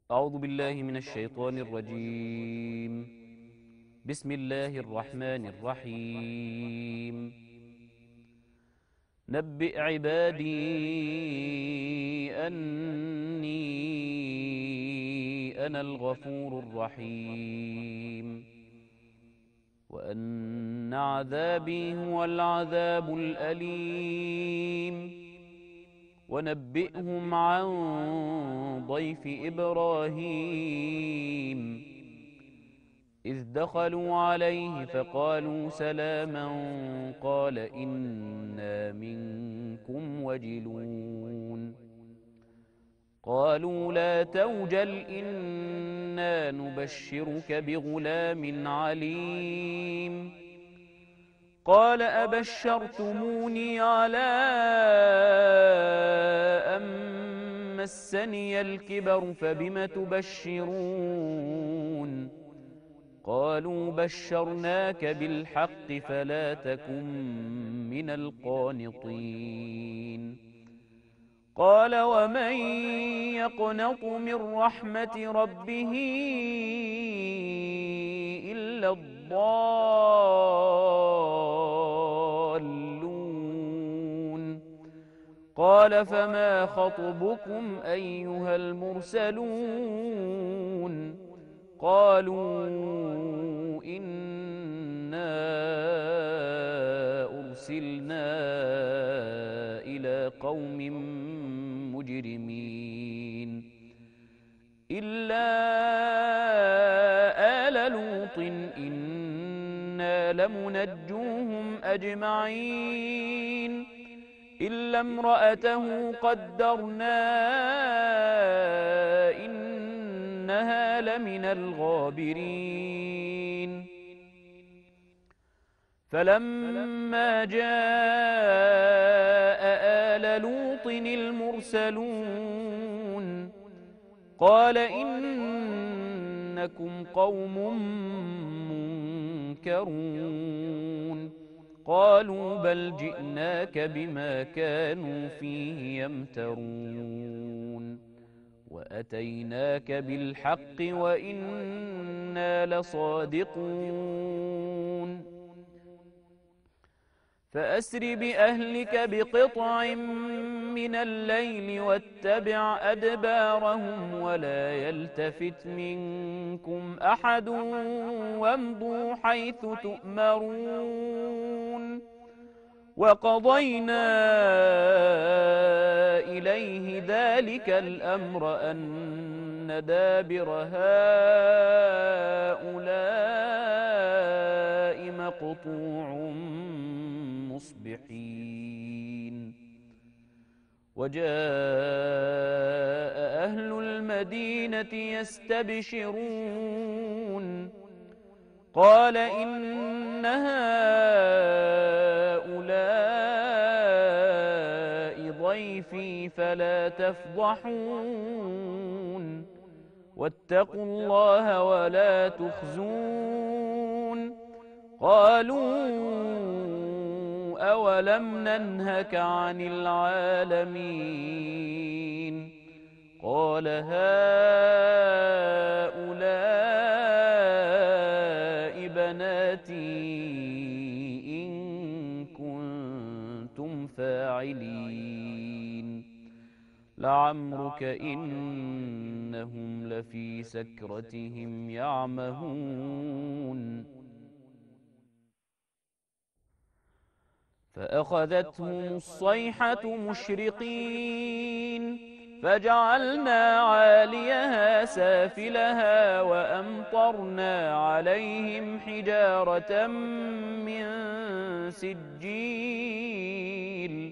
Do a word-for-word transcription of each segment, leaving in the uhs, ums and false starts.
أعوذ بالله من الشيطان الرجيم. بسم الله الرحمن الرحيم. نبئ عبادي أني أنا الغفور الرحيم، وأن عذابي هو العذاب الأليم. ونبئهم عن ضيف إبراهيم إذ دخلوا عليه فقالوا سلاما قال إنا منكم وجلون. قالوا لا توجل إنا نبشرك بغلام عليم. قال أبشرتموني على أن مسني الكبر فبم تبشرون. قالوا بشرناك بالحق فلا تكن من القانطين. قال ومن يقنط من رحمة ربه إلا الضالون. قال فما خطبكم أيها المرسلون؟ قالوا إنا أرسلنا إلى قوم مجرمين إلا آل لوط إنا لمنجوهم أجمعين إلا امرأته قدرنا إنها لمن الغابرين. فلما جاء آل لوط المرسلون قال إنكم قوم منكرون. قالوا بل جئناك بما كانوا فيه يمترون وأتيناك بالحق وإنا لصادقون. فأسر بأهلك بقطع من الليل واتبع أدبارهم ولا يلتفت منكم أحد وامضوا حيث تؤمرون. وقضينا إليه ذلك الأمر أن دابر هؤلاء مقطوع مصبحين. وجاء أهل المدينة يستبشرون قال إن هؤلاء ضيفي فلا تفضحون واتقوا الله ولا تخزون. قالوا أولم ننهك عن العالمين؟ قال هؤلاء بناتي إن كنتم فاعلين. لعمرك إنهم لفي سكرتهم يعمهون. فأخذتهم الصيحة مشرقين فجعلنا عاليها سافلها وأمطرنا عليهم حجارة من سجيل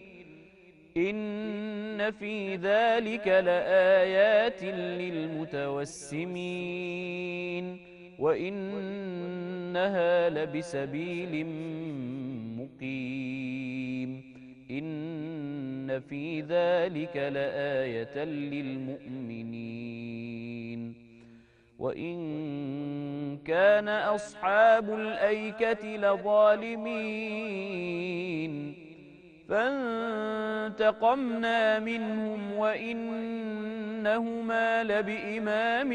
إن في ذلك لآيات للمتوسمين وإنها لبسبيل مقيم إن في ذلك لآية للمؤمنين. وإن كان أصحاب الأيكة لظالمين فانتقمنا منهم وإنهما لبإمام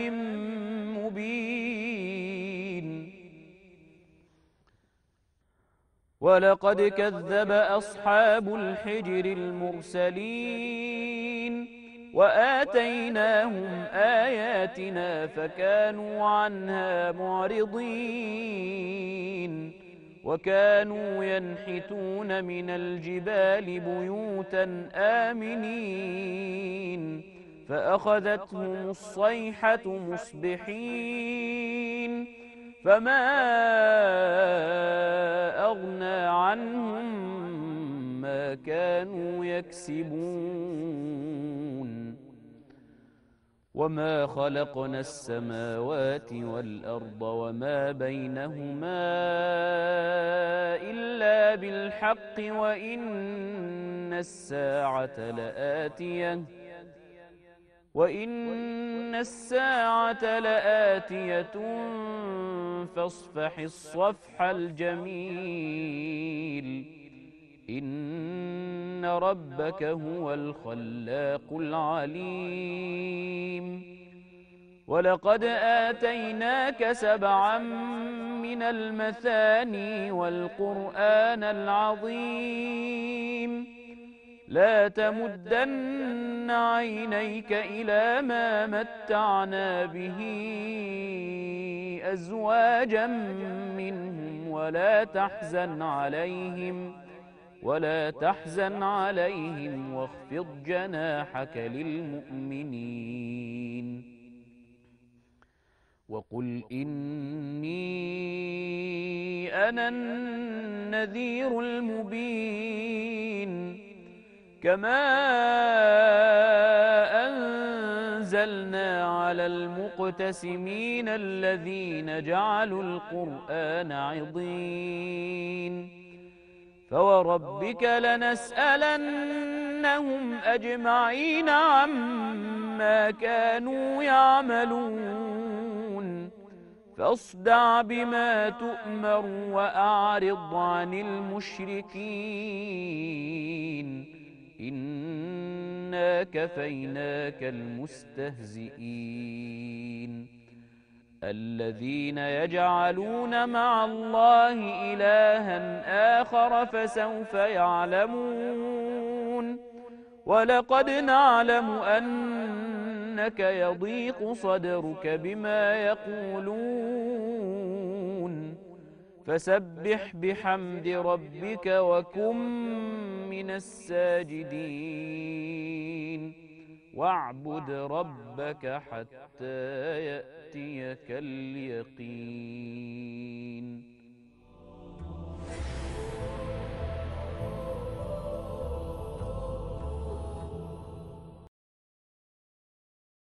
مبين ولقد كذب أصحاب الحجر المرسلين وآتيناهم آياتنا فكانوا عنها معرضين وكانوا ينحتون من الجبال بيوتا آمنين فأخذتهم الصيحة مصبحين فما أغنى عنهم ما كانوا يكسبون وما خلقنا السماوات والأرض وما بينهما إلا بالحق وإن الساعة لآتية وإن الساعة لآتية فاصفح الصفح الجميل إن ربك هو الخلاق العليم ولقد آتيناك سبعا من المثاني والقرآن العظيم لا تمدن عينيك إلى ما متعنا به أزواجا منهم ولا تحزن عليهم ولا تحزن عليهم واخفض جناحك للمؤمنين وقل إني أنا النذير المبين كما أنزلنا على المقتسمين الذين جعلوا القرآن عضين فوربك لنسألنهم أجمعين عما كانوا يعملون فاصدع بما تؤمر وأعرض عن المشركين إنا كفيناك المستهزئين الذين يجعلون مع الله إلها آخر فسوف يعلمون ولقد نعلم أنك يضيق صدرك بما يقولون فسبح بحمد ربك وكن من الساجدين واعبد ربك حتى يأتيك اليقين